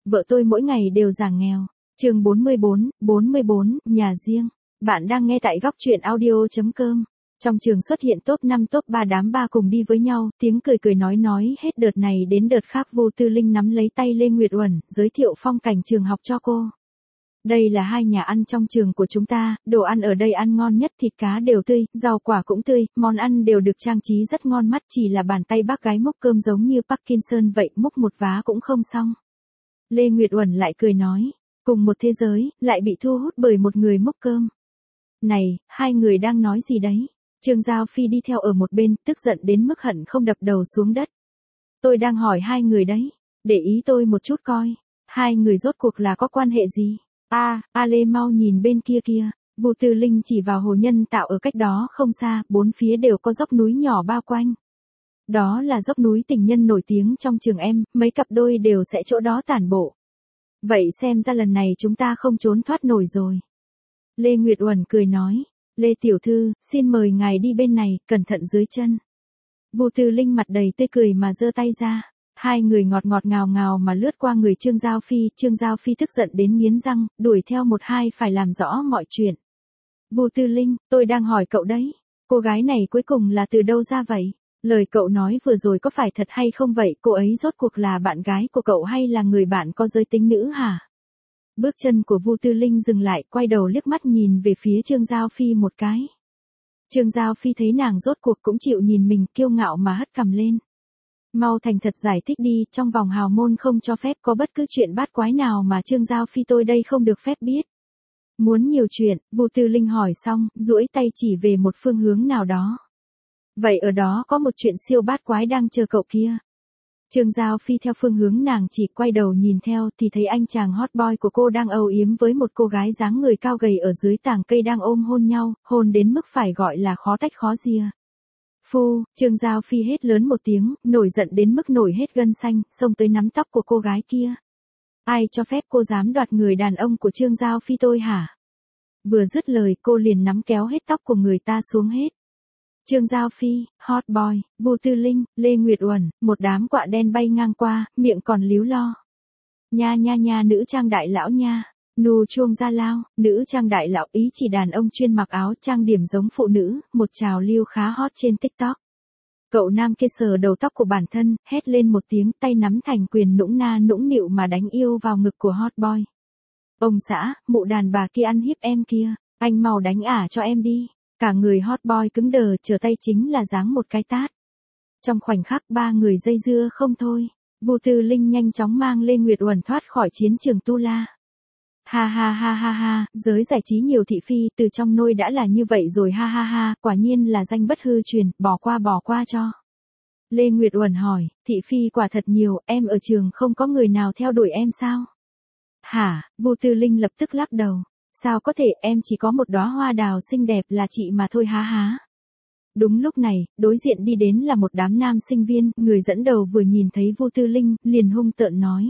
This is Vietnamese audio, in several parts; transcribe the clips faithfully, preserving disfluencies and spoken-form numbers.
vợ tôi mỗi ngày đều giảng nghèo. Chương bốn mươi bốn, bốn mươi bốn, nhà riêng. Bạn đang nghe tại góc truyện audio.com. Trong trường xuất hiện top năm top ba đám ba cùng đi với nhau, tiếng cười cười nói nói hết đợt này đến đợt khác. Vô Tư Linh nắm lấy tay Lê Nguyệt Uẩn, giới thiệu phong cảnh trường học cho cô. Đây là hai nhà ăn trong trường của chúng ta, đồ ăn ở đây ăn ngon nhất, thịt cá đều tươi, rau quả cũng tươi, món ăn đều được trang trí rất ngon mắt, chỉ là bàn tay bác gái múc cơm giống như Parkinson vậy, múc một vá cũng không xong. Lê Nguyệt Uẩn lại cười nói, cùng một thế giới, lại bị thu hút bởi một người múc cơm. Này, hai người đang nói gì đấy? Trương Giao Phi đi theo ở một bên, tức giận đến mức hận không đập đầu xuống đất. Tôi đang hỏi hai người đấy, để ý tôi một chút coi, hai người rốt cuộc là có quan hệ gì? A, A Lê mau nhìn bên kia kia. Vô Tư Linh chỉ vào hồ nhân tạo ở cách đó không xa, bốn phía đều có dốc núi nhỏ bao quanh. Đó là dốc núi tình nhân nổi tiếng trong trường em, mấy cặp đôi đều sẽ chỗ đó tản bộ. Vậy xem ra lần này chúng ta không trốn thoát nổi rồi. Lê Nguyệt Uẩn cười nói, Lê tiểu thư, xin mời ngài đi bên này, cẩn thận dưới chân. Vô Tư Linh mặt đầy tươi cười mà giơ tay ra. Hai người ngọt ngọt ngào ngào mà lướt qua người Trương Giao Phi, Trương Giao Phi tức giận đến nghiến răng, đuổi theo một hai phải làm rõ mọi chuyện. Vô Tư Linh, tôi đang hỏi cậu đấy, cô gái này cuối cùng là từ đâu ra vậy? Lời cậu nói vừa rồi có phải thật hay không vậy? Cô ấy rốt cuộc là bạn gái của cậu hay là người bạn có giới tính nữ hả? Bước chân của Vô Tư Linh dừng lại, quay đầu liếc mắt nhìn về phía Trương Giao Phi một cái. Trương Giao Phi thấy nàng rốt cuộc cũng chịu nhìn mình, kiêu ngạo mà hất cằm lên. Mau thành thật giải thích đi, trong vòng hào môn không cho phép có bất cứ chuyện bát quái nào mà Trương Giao Phi tôi đây không được phép biết. Muốn nhiều chuyện, Vô Tư Linh hỏi xong, duỗi tay chỉ về một phương hướng nào đó. Vậy ở đó có một chuyện siêu bát quái đang chờ cậu kia. Trương Giao Phi theo phương hướng nàng chỉ, quay đầu nhìn theo thì thấy anh chàng hot boy của cô đang âu yếm với một cô gái dáng người cao gầy ở dưới tàng cây đang ôm hôn nhau, hôn đến mức phải gọi là khó tách khó ria. Phu, Trương Giao Phi hét lớn một tiếng, nổi giận đến mức nổi hết gân xanh, xông tới nắm tóc của cô gái kia. Ai cho phép cô dám đoạt người đàn ông của Trương Giao Phi tôi hả? Vừa dứt lời cô liền nắm kéo hết tóc của người ta xuống hết. Trương Giao Phi, hot boy, Vô Tư Linh, Lê Nguyệt Uẩn, một đám quạ đen bay ngang qua, miệng còn líu lo. Nha nha nha nữ trang đại lão nha. Nù chuông ra lao, nữ trang đại lão ý chỉ đàn ông chuyên mặc áo trang điểm giống phụ nữ, một trào lưu khá hot trên TikTok. Cậu nam kia sờ đầu tóc của bản thân, hét lên một tiếng, tay nắm thành quyền nũng na nũng nịu mà đánh yêu vào ngực của hot boy. Ông xã, mụ đàn bà kia ăn hiếp em kia, anh mau đánh ả cho em đi. Cả người hot boy cứng đờ, trở tay chính là giáng một cái tát. Trong khoảnh khắc ba người dây dưa không thôi, Vô Tư Linh nhanh chóng mang Lê Nguyệt Uẩn thoát khỏi chiến trường tu la. Ha ha ha ha ha, giới giải trí nhiều thị phi, từ trong nôi đã là như vậy rồi, ha ha ha, quả nhiên là danh bất hư truyền, bỏ qua bỏ qua cho. Lê Nguyệt Uẩn hỏi, thị phi quả thật nhiều, em ở trường không có người nào theo đuổi em sao? Hả? Vô Tư Linh lập tức lắc đầu, sao có thể, em chỉ có một đóa hoa đào xinh đẹp là chị mà thôi, há há. Đúng lúc này, đối diện đi đến là một đám nam sinh viên, người dẫn đầu vừa nhìn thấy Vô Tư Linh, liền hung tợn nói.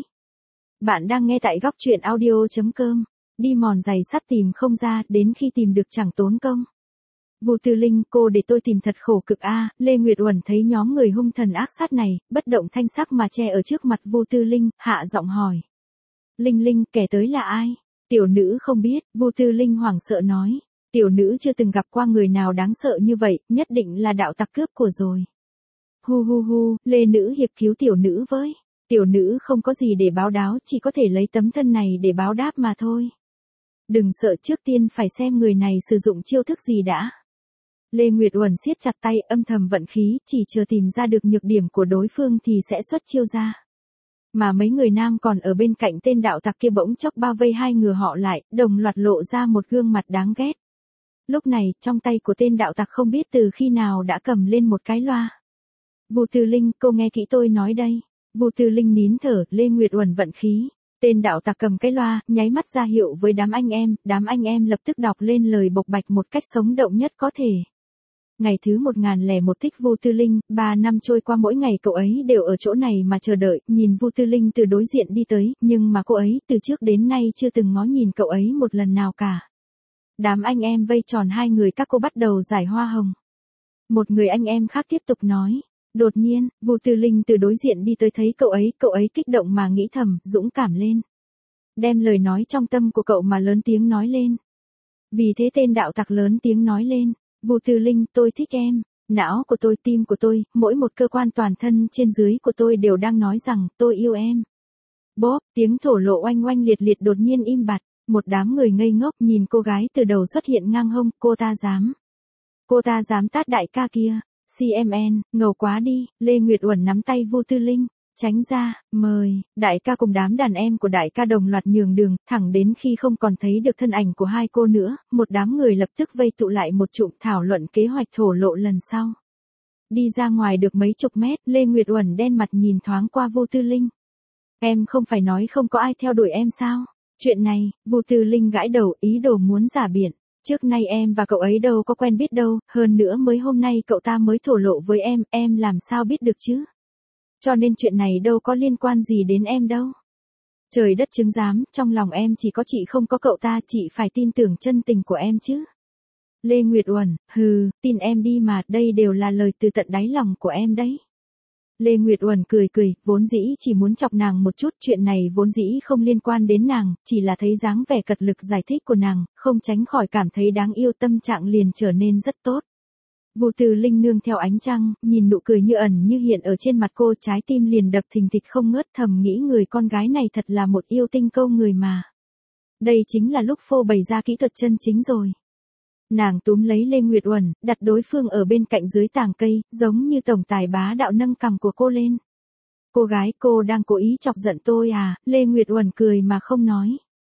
Bạn đang nghe tại góc truyện audio.com, đi mòn giày sắt tìm không ra, đến khi tìm được chẳng tốn công. Vô Tư Linh, cô để tôi tìm thật khổ cực a. À. Lê Nguyệt Uẩn thấy nhóm người hung thần ác sát này, bất động thanh sắc mà che ở trước mặt Vô Tư Linh, hạ giọng hỏi. Linh Linh, kẻ tới là ai? Tiểu nữ không biết, Vô Tư Linh hoảng sợ nói. Tiểu nữ chưa từng gặp qua người nào đáng sợ như vậy, nhất định là đạo tặc cướp của rồi. Hu hu hu, Lê nữ hiệp cứu tiểu nữ với. Tiểu nữ không có gì để báo đáo, chỉ có thể lấy tấm thân này để báo đáp mà thôi. Đừng sợ, trước tiên phải xem người này sử dụng chiêu thức gì đã. Lê Nguyệt Uẩn siết chặt tay, âm thầm vận khí, chỉ chờ tìm ra được nhược điểm của đối phương thì sẽ xuất chiêu ra. Mà mấy người nam còn ở bên cạnh tên đạo tặc kia bỗng chốc bao vây hai người họ lại, đồng loạt lộ ra một gương mặt đáng ghét. Lúc này, trong tay của tên đạo tặc không biết từ khi nào đã cầm lên một cái loa. Vô Tư Linh, cô nghe kỹ tôi nói đây. Vô Tư Linh nín thở, Lê Nguyệt Uẩn vận khí. Tên đạo tặc cầm cái loa, nháy mắt ra hiệu với đám anh em, đám anh em lập tức đọc lên lời bộc bạch một cách sống động nhất có thể. Ngày thứ một nghìn lẻ một thích Vô Tư Linh, ba năm trôi qua mỗi ngày cậu ấy đều ở chỗ này mà chờ đợi, nhìn Vô Tư Linh từ đối diện đi tới, nhưng mà cô ấy từ trước đến nay chưa từng ngó nhìn cậu ấy một lần nào cả. Đám anh em vây tròn hai người các cô bắt đầu giải hoa hồng. Một người anh em khác tiếp tục nói, Đột nhiên, Vu Tư Linh từ đối diện đi tới thấy cậu ấy, cậu ấy kích động mà nghĩ thầm, dũng cảm lên. Đem lời nói trong tâm của cậu mà lớn tiếng nói lên. Vì thế tên đạo tặc lớn tiếng nói lên, Vu Tư Linh, tôi thích em. Não của tôi, tim của tôi, mỗi một cơ quan toàn thân trên dưới của tôi đều đang nói rằng, tôi yêu em. Bốp, tiếng thổ lộ oanh oanh liệt liệt đột nhiên im bặt, một đám người ngây ngốc nhìn cô gái từ đầu xuất hiện ngang hông, cô ta dám. Cô ta dám tát đại ca kia, xê em en, ngầu quá đi, Lê Nguyệt Uẩn nắm tay Vu Tư Linh, tránh ra, mời, đại ca cùng đám đàn em của đại ca đồng loạt nhường đường, thẳng đến khi không còn thấy được thân ảnh của hai cô nữa, một đám người lập tức vây tụ lại một chụm thảo luận kế hoạch thổ lộ lần sau. Đi ra ngoài được mấy chục mét, Lê Nguyệt Uẩn đen mặt nhìn thoáng qua Vu Tư Linh. Em không phải nói không có ai theo đuổi em sao? Chuyện này, Vu Tư Linh gãi đầu ý đồ muốn giả biện. Trước nay em và cậu ấy đâu có quen biết đâu, hơn nữa mới hôm nay cậu ta mới thổ lộ với em, em làm sao biết được chứ? Cho nên chuyện này đâu có liên quan gì đến em đâu. Trời đất chứng giám, trong lòng em chỉ có chị không có cậu ta, chị phải tin tưởng chân tình của em chứ. Lê Nguyệt Uẩn, hừ, tin em đi mà, đây đều là lời từ tận đáy lòng của em đấy. Lê Nguyệt Uẩn cười cười, vốn dĩ chỉ muốn chọc nàng một chút, chuyện này vốn dĩ không liên quan đến nàng, chỉ là thấy dáng vẻ cật lực giải thích của nàng, không tránh khỏi cảm thấy đáng yêu, tâm trạng liền trở nên rất tốt. Vu Tư Linh nương theo ánh trăng, nhìn nụ cười như ẩn như hiện ở trên mặt cô, trái tim liền đập thình thịch không ngớt, thầm nghĩ người con gái này thật là một yêu tinh câu người mà. Đây chính là lúc phô bày ra kỹ thuật chân chính rồi. Nàng túm lấy Lê Nguyệt Uẩn, đặt đối phương ở bên cạnh dưới tàng cây, giống như tổng tài bá đạo nâng cằm của cô lên. Cô gái, cô đang cố ý chọc giận tôi à? Lê Nguyệt Uẩn cười mà không nói.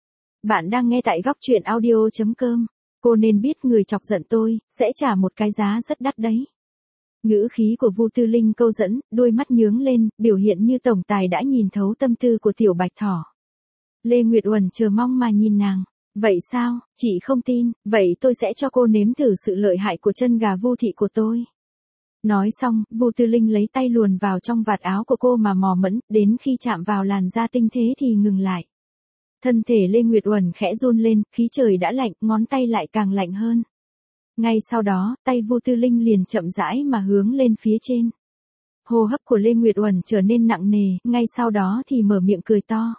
Bạn đang nghe tại góc truyện audio chấm com. Cô nên biết người chọc giận tôi, sẽ trả một cái giá rất đắt đấy. Ngữ khí của Vu Tư Linh câu dẫn, đôi mắt nhướng lên, biểu hiện như tổng tài đã nhìn thấu tâm tư của tiểu bạch thỏ. Lê Nguyệt Uẩn chờ mong mà nhìn nàng. Vậy sao, chị không tin, vậy tôi sẽ cho cô nếm thử sự lợi hại của chân gà Vu thị của tôi. Nói xong, Vu Tư Linh lấy tay luồn vào trong vạt áo của cô mà mò mẫm, đến khi chạm vào làn da tinh tế thì ngừng lại. Thân thể Lê Nguyệt Uẩn khẽ run lên, khí trời đã lạnh, ngón tay lại càng lạnh hơn. Ngay sau đó, tay Vu Tư Linh liền chậm rãi mà hướng lên phía trên. Hô hấp của Lê Nguyệt Uẩn trở nên nặng nề, ngay sau đó thì mở miệng cười to.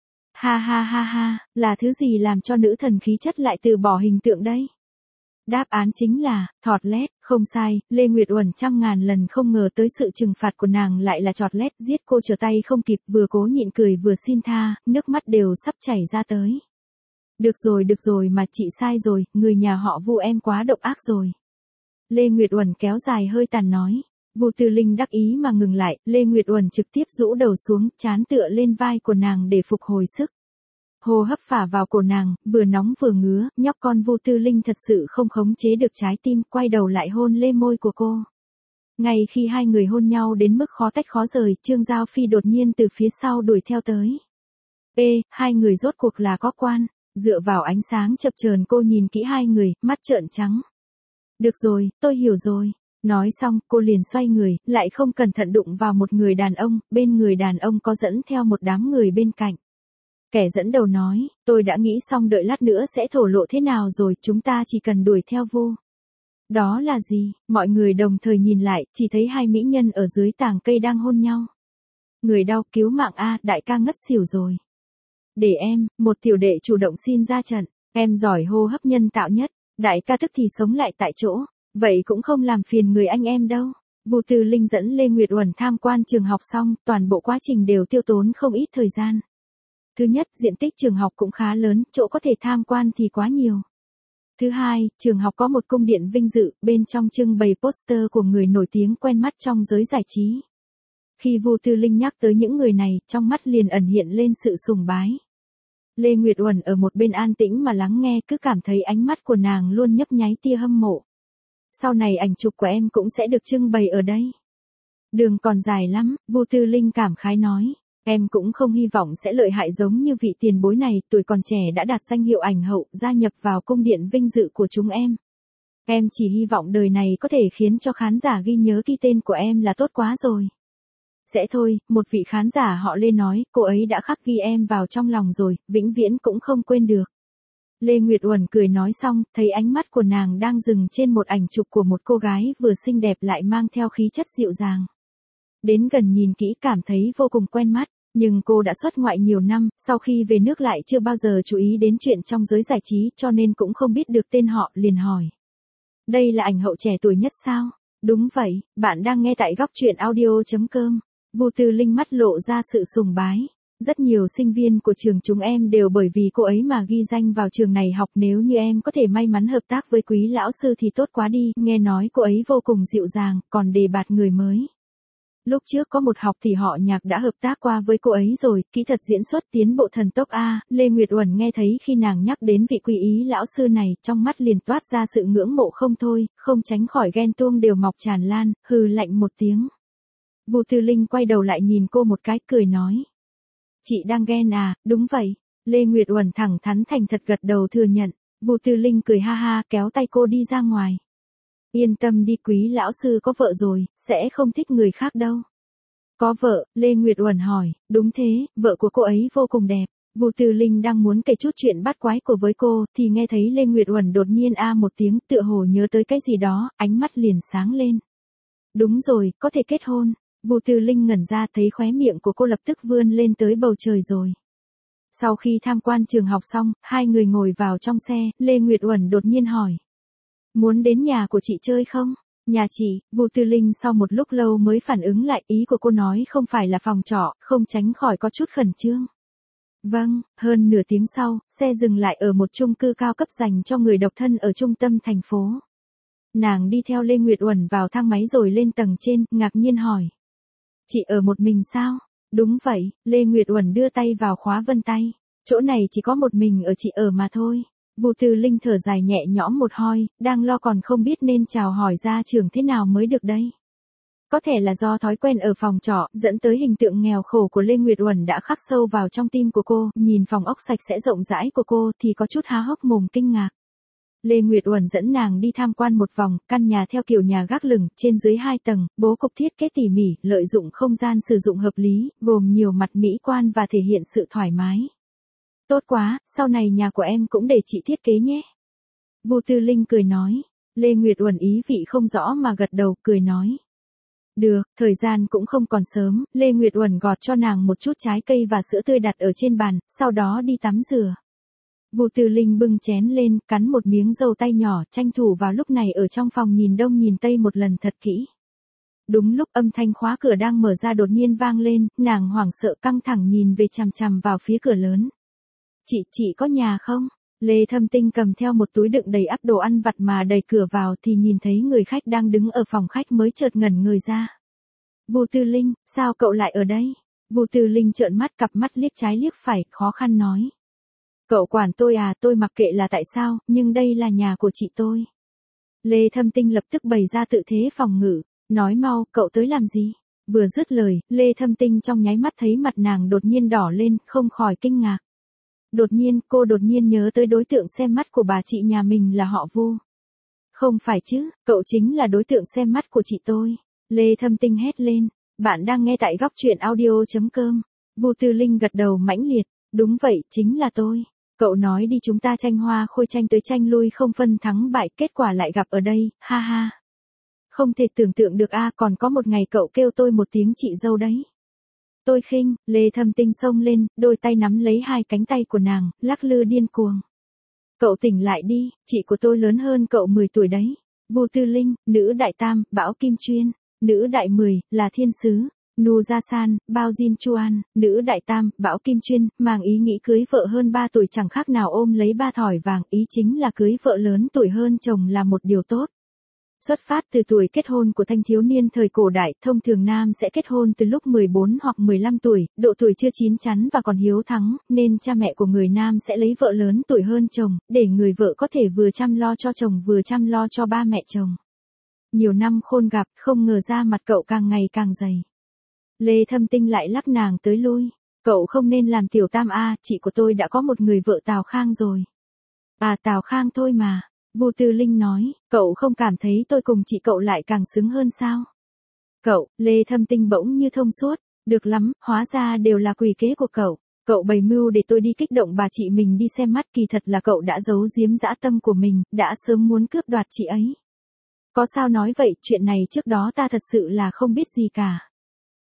Ha ha ha ha, là thứ gì làm cho nữ thần khí chất lại từ bỏ hình tượng đây? Đáp án chính là, thọt lét, không sai, Lê Nguyệt Uẩn trăm ngàn lần không ngờ tới sự trừng phạt của nàng lại là chọt lét, giết cô trở tay không kịp, vừa cố nhịn cười vừa xin tha, nước mắt đều sắp chảy ra tới. Được rồi được rồi mà chị sai rồi, người nhà họ Vu em quá độc ác rồi. Lê Nguyệt Uẩn kéo dài hơi tàn nói. Vu Tư Linh đắc ý mà ngừng lại, Lê Nguyệt Uẩn trực tiếp rũ đầu xuống, trán tựa lên vai của nàng để phục hồi sức. Hô hấp phả vào cổ nàng, vừa nóng vừa ngứa, nhóc con Vu Tư Linh thật sự không khống chế được trái tim, quay đầu lại hôn lê môi của cô. Ngay khi hai người hôn nhau đến mức khó tách khó rời, Trương Giao Phi đột nhiên từ phía sau đuổi theo tới. Ê, hai người rốt cuộc là có quan, dựa vào ánh sáng chập chờn cô nhìn kỹ hai người, mắt trợn trắng. Được rồi, tôi hiểu rồi. Nói xong, cô liền xoay người, lại không cẩn thận đụng vào một người đàn ông, bên người đàn ông có dẫn theo một đám người bên cạnh. Kẻ dẫn đầu nói, tôi đã nghĩ xong đợi lát nữa sẽ thổ lộ thế nào rồi, chúng ta chỉ cần đuổi theo Vu. Đó là gì? Mọi người đồng thời nhìn lại, chỉ thấy hai mỹ nhân ở dưới tàng cây đang hôn nhau. Người đau cứu mạng a, đại ca ngất xỉu rồi. Để em, một tiểu đệ chủ động xin ra trận, em giỏi hô hấp nhân tạo nhất, đại ca tức thì sống lại tại chỗ. Vậy cũng không làm phiền người anh em đâu. Vu Tư Linh dẫn Lê Nguyệt Uẩn tham quan trường học xong, toàn bộ quá trình đều tiêu tốn không ít thời gian. Thứ nhất, diện tích trường học cũng khá lớn, chỗ có thể tham quan thì quá nhiều. Thứ hai, trường học có một cung điện vinh dự, bên trong trưng bày poster của người nổi tiếng quen mắt trong giới giải trí. Khi Vu Tư Linh nhắc tới những người này, trong mắt liền ẩn hiện lên sự sùng bái. Lê Nguyệt Uẩn ở một bên an tĩnh mà lắng nghe, cứ cảm thấy ánh mắt của nàng luôn nhấp nháy tia hâm mộ. Sau này ảnh chụp của em cũng sẽ được trưng bày ở đây. Đường còn dài lắm, Vu Tư Linh cảm khái nói. Em cũng không hy vọng sẽ lợi hại giống như vị tiền bối này, tuổi còn trẻ đã đạt danh hiệu ảnh hậu, gia nhập vào cung điện vinh dự của chúng em. Em chỉ hy vọng đời này có thể khiến cho khán giả ghi nhớ ký tên của em là tốt quá rồi. Sẽ thôi, một vị khán giả họ Lê nói, cô ấy đã khắc ghi em vào trong lòng rồi, vĩnh viễn cũng không quên được. Lê Nguyệt Uẩn cười nói xong, thấy ánh mắt của nàng đang dừng trên một ảnh chụp của một cô gái vừa xinh đẹp lại mang theo khí chất dịu dàng. Đến gần nhìn kỹ cảm thấy vô cùng quen mắt, nhưng cô đã xuất ngoại nhiều năm, sau khi về nước lại chưa bao giờ chú ý đến chuyện trong giới giải trí cho nên cũng không biết được tên họ, liền hỏi. Đây là ảnh hậu trẻ tuổi nhất sao? Đúng vậy, bạn đang nghe tại góc truyện audio.com. Vu Tư Linh mắt lộ ra sự sùng bái. Rất nhiều sinh viên của trường chúng em đều bởi vì cô ấy mà ghi danh vào trường này học, nếu như em có thể may mắn hợp tác với Quý lão sư thì tốt quá đi, nghe nói cô ấy vô cùng dịu dàng, còn đề bạt người mới. Lúc trước có một học thì họ Nhạc đã hợp tác qua với cô ấy rồi, kỹ thuật diễn xuất tiến bộ thần tốc a. Lê Nguyệt Uẩn nghe thấy khi nàng nhắc đến vị Quý ý lão sư này, trong mắt liền toát ra sự ngưỡng mộ không thôi, không tránh khỏi ghen tuông đều mọc tràn lan, hừ lạnh một tiếng. Vu Tư Linh quay đầu lại nhìn cô một cái, cười nói. Chị đang ghen à? Đúng vậy. Lê Nguyệt Uẩn thẳng thắn thành thật gật đầu thừa nhận. Vu Tư Linh cười ha ha, kéo tay cô đi ra ngoài. Yên tâm đi, Quý lão sư có vợ rồi, sẽ không thích người khác đâu. Có vợ? Lê Nguyệt Uẩn hỏi. Đúng thế, vợ của cô ấy vô cùng đẹp. Vu Tư Linh đang muốn kể chút chuyện bắt quái của với cô, thì nghe thấy Lê Nguyệt Uẩn đột nhiên a một tiếng, tựa hồ nhớ tới cái gì đó, ánh mắt liền sáng lên. Đúng rồi, có thể kết hôn. Vu Tư Linh ngẩn ra, thấy khóe miệng của cô lập tức vươn lên tới bầu trời rồi. Sau khi tham quan trường học xong, hai người ngồi vào trong xe, Lê Nguyệt Uẩn đột nhiên hỏi. Muốn đến nhà của chị chơi không? Nhà chị? Vu Tư Linh sau một lúc lâu mới phản ứng lại, ý của cô nói không phải là phòng trọ, không tránh khỏi có chút khẩn trương. Vâng, hơn nửa tiếng sau, xe dừng lại ở một chung cư cao cấp dành cho người độc thân ở trung tâm thành phố. Nàng đi theo Lê Nguyệt Uẩn vào thang máy rồi lên tầng trên, ngạc nhiên hỏi. Chị ở một mình sao? Đúng vậy, Lê Nguyệt Uẩn đưa tay vào khóa vân tay. Chỗ này chỉ có một mình ở chị ở mà thôi. Vu Tư Linh thở dài nhẹ nhõm một hơi, đang lo còn không biết nên chào hỏi ra trường thế nào mới được đây. Có thể là do thói quen ở phòng trọ, dẫn tới hình tượng nghèo khổ của Lê Nguyệt Uẩn đã khắc sâu vào trong tim của cô, nhìn phòng ốc sạch sẽ rộng rãi của cô thì có chút há hốc mồm kinh ngạc. Lê Nguyệt Uẩn dẫn nàng đi tham quan một vòng, căn nhà theo kiểu nhà gác lửng, trên dưới hai tầng, bố cục thiết kế tỉ mỉ, lợi dụng không gian sử dụng hợp lý, gồm nhiều mặt mỹ quan và thể hiện sự thoải mái. Tốt quá, sau này nhà của em cũng để chị thiết kế nhé. Vu Tư Linh cười nói. Lê Nguyệt Uẩn ý vị không rõ mà gật đầu, cười nói. Được, thời gian cũng không còn sớm, Lê Nguyệt Uẩn gọt cho nàng một chút trái cây và sữa tươi đặt ở trên bàn, sau đó đi tắm rửa. Vu Tư Linh bưng chén lên, cắn một miếng dâu tay nhỏ, tranh thủ vào lúc này ở trong phòng nhìn đông nhìn tây một lần thật kỹ. Đúng lúc âm thanh khóa cửa đang mở ra đột nhiên vang lên, nàng hoảng sợ căng thẳng nhìn về chằm chằm vào phía cửa lớn. Chị, chị có nhà không? Lê Thâm Tinh cầm theo một túi đựng đầy ắp đồ ăn vặt mà đẩy cửa vào thì nhìn thấy người khách đang đứng ở phòng khách mới chợt ngẩn người ra. Vu Tư Linh, sao cậu lại ở đây? Vu Tư Linh trợn mắt, cặp mắt liếc trái liếc phải, khó khăn nói. Cậu quản tôi à, tôi mặc kệ là tại sao, nhưng đây là nhà của chị tôi. Lê Thâm Tinh lập tức bày ra tự thế phòng ngự, nói mau, cậu tới làm gì? Vừa dứt lời, Lê Thâm Tinh trong nháy mắt thấy mặt nàng đột nhiên đỏ lên, không khỏi kinh ngạc. Đột nhiên, cô đột nhiên nhớ tới đối tượng xem mắt của bà chị nhà mình là họ Vu. Không phải chứ, cậu chính là đối tượng xem mắt của chị tôi. Lê Thâm Tinh hét lên, bạn đang nghe tại góc truyện audio.com. Vu Tư Linh gật đầu mãnh liệt, đúng vậy, chính là tôi. Cậu nói đi, chúng ta tranh hoa khôi, tranh tới tranh lui không phân thắng bại, kết quả lại gặp ở đây, ha ha. Không thể tưởng tượng được a, còn có một ngày cậu kêu tôi một tiếng chị dâu đấy. Tôi khinh. Lê Thâm Tinh xông lên, đôi tay nắm lấy hai cánh tay của nàng, lắc lư điên cuồng. Cậu tỉnh lại đi, chị của tôi lớn hơn cậu mười tuổi đấy. Vu Tư Linh, nữ đại tam, Bảo Kim Chuyên, nữ đại mười, là Thiên Sứ. Nu Gia San, Bao Jin Chuan, nữ đại tam, Bảo Kim Chuyên, mang ý nghĩ cưới vợ hơn ba tuổi chẳng khác nào ôm lấy ba thỏi vàng, ý chính là cưới vợ lớn tuổi hơn chồng là một điều tốt. Xuất phát từ tuổi kết hôn của thanh thiếu niên thời cổ đại, thông thường nam sẽ kết hôn từ lúc mười bốn hoặc mười lăm tuổi, độ tuổi chưa chín chắn và còn hiếu thắng, nên cha mẹ của người nam sẽ lấy vợ lớn tuổi hơn chồng, để người vợ có thể vừa chăm lo cho chồng vừa chăm lo cho ba mẹ chồng. Nhiều năm khôn gặp, không ngờ ra mặt cậu càng ngày càng dày. Lê Thâm Tinh lại lắc nàng tới lui. Cậu không nên làm tiểu tam a, chị của tôi đã có một người vợ Tào Khang rồi. À, Tào Khang thôi mà. Vu Tư Linh nói, cậu không cảm thấy tôi cùng chị cậu lại càng xứng hơn sao? Cậu, Lê Thâm Tinh bỗng như thông suốt, được lắm, hóa ra đều là quỷ kế của cậu. Cậu bày mưu để tôi đi kích động bà chị mình đi xem mắt, kỳ thật là cậu đã giấu giếm dã tâm của mình, đã sớm muốn cướp đoạt chị ấy. Có sao nói vậy, chuyện này trước đó ta thật sự là không biết gì cả.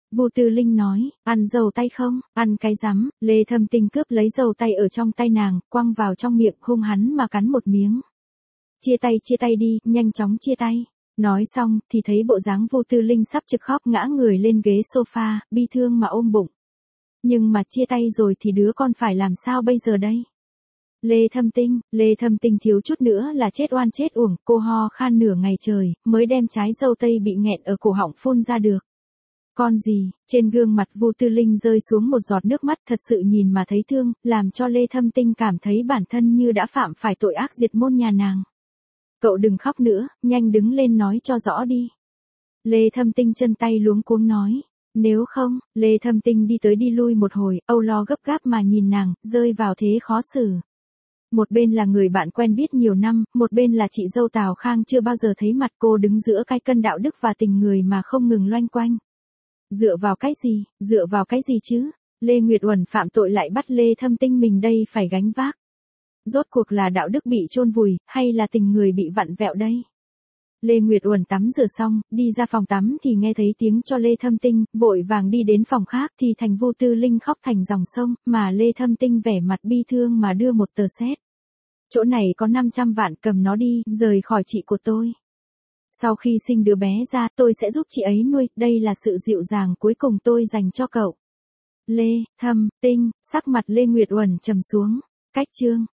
Vu Tư Linh nói, ăn dầu tay không, ăn cái rắm, Lê Thâm Tinh cướp lấy dầu tay ở trong tay nàng, quăng vào trong miệng hung hắn mà cắn một miếng. Chia tay chia tay đi, nhanh chóng chia tay. Nói xong, thì thấy bộ dáng Vu Tư Linh sắp trực khóc ngã người lên ghế sofa, bi thương mà ôm bụng. Nhưng mà chia tay rồi thì đứa con phải làm sao bây giờ đây? Lê Thâm Tinh, Lê Thâm Tinh thiếu chút nữa là chết oan chết uổng, cô ho khan nửa ngày trời, mới đem trái dâu tây bị nghẹn ở cổ họng phun ra được. Con gì, trên gương mặt Vu Tư Linh rơi xuống một giọt nước mắt thật sự nhìn mà thấy thương, làm cho Lê Thâm Tinh cảm thấy bản thân như đã phạm phải tội ác diệt môn nhà nàng. Cậu đừng khóc nữa, nhanh đứng lên nói cho rõ đi. Lê Thâm Tinh chân tay luống cuống nói. Nếu không, Lê Thâm Tinh đi tới đi lui một hồi, âu lo gấp gáp mà nhìn nàng, rơi vào thế khó xử. Một bên là người bạn quen biết nhiều năm, một bên là chị dâu Tào Khang chưa bao giờ thấy mặt cô đứng giữa cái cân đạo đức và tình người mà không ngừng loanh quanh. Dựa vào cái gì, dựa vào cái gì chứ? Lê Nguyệt Uẩn phạm tội lại bắt Lê Thâm Tinh mình đây phải gánh vác. Rốt cuộc là đạo đức bị chôn vùi, hay là tình người bị vặn vẹo đây? Lê Nguyệt Uẩn tắm rửa xong, đi ra phòng tắm thì nghe thấy tiếng cho Lê Thâm Tinh, vội vàng đi đến phòng khác thì thành Vu Tư Linh khóc thành dòng sông, mà Lê Thâm Tinh vẻ mặt bi thương mà đưa một tờ séc. Chỗ này có năm trăm vạn, cầm nó đi, rời khỏi chị của tôi. Sau khi sinh đứa bé ra, tôi sẽ giúp chị ấy nuôi, đây là sự dịu dàng cuối cùng tôi dành cho cậu. Lê Thâm Tinh, sắc mặt Lê Nguyệt Uẩn trầm xuống. Cách chương